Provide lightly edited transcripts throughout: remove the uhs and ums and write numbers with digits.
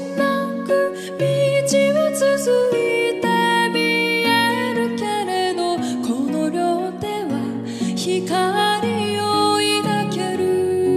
なく道は続いて見えるけれど、この両手は光を抱ける。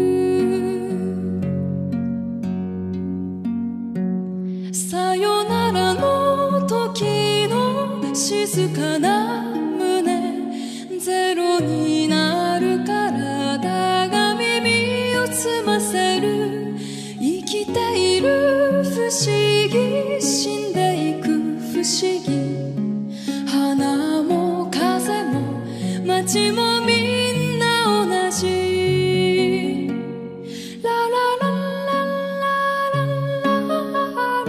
さよならの時の静かな胸、ゼロになる体が耳を澄ませる。生きている不思議、死んでいく不思議。花も風も街もみんな同じ。ラララララララ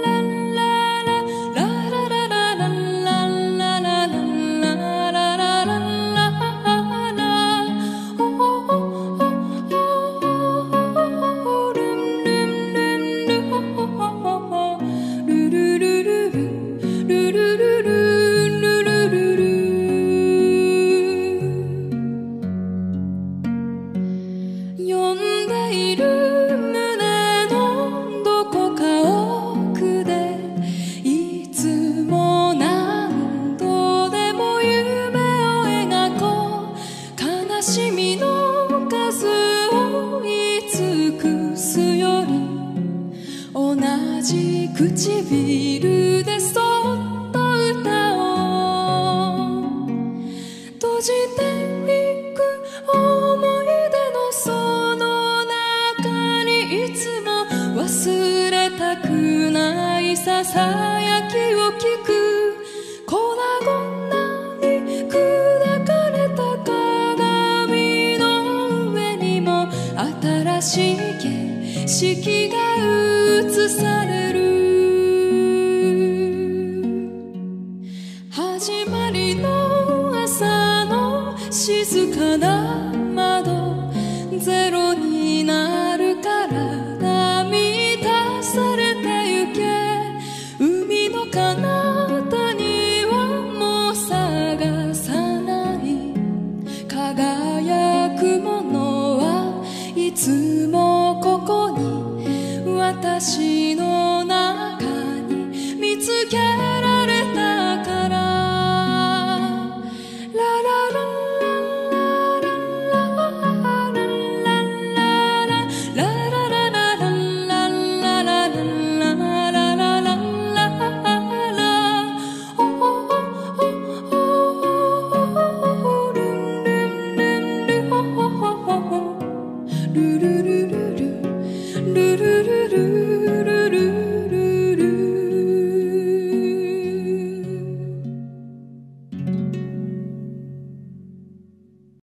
呼んでいる胸のどこか奥で、いつも何度でも夢を描こう。悲しみの数を尽くすより、同じ唇でそっと歌おう。閉じていく思い出のその中に、いつも忘れたくないささやきを聞く。粉々に砕かれた鏡の上にも新しい景色が映される。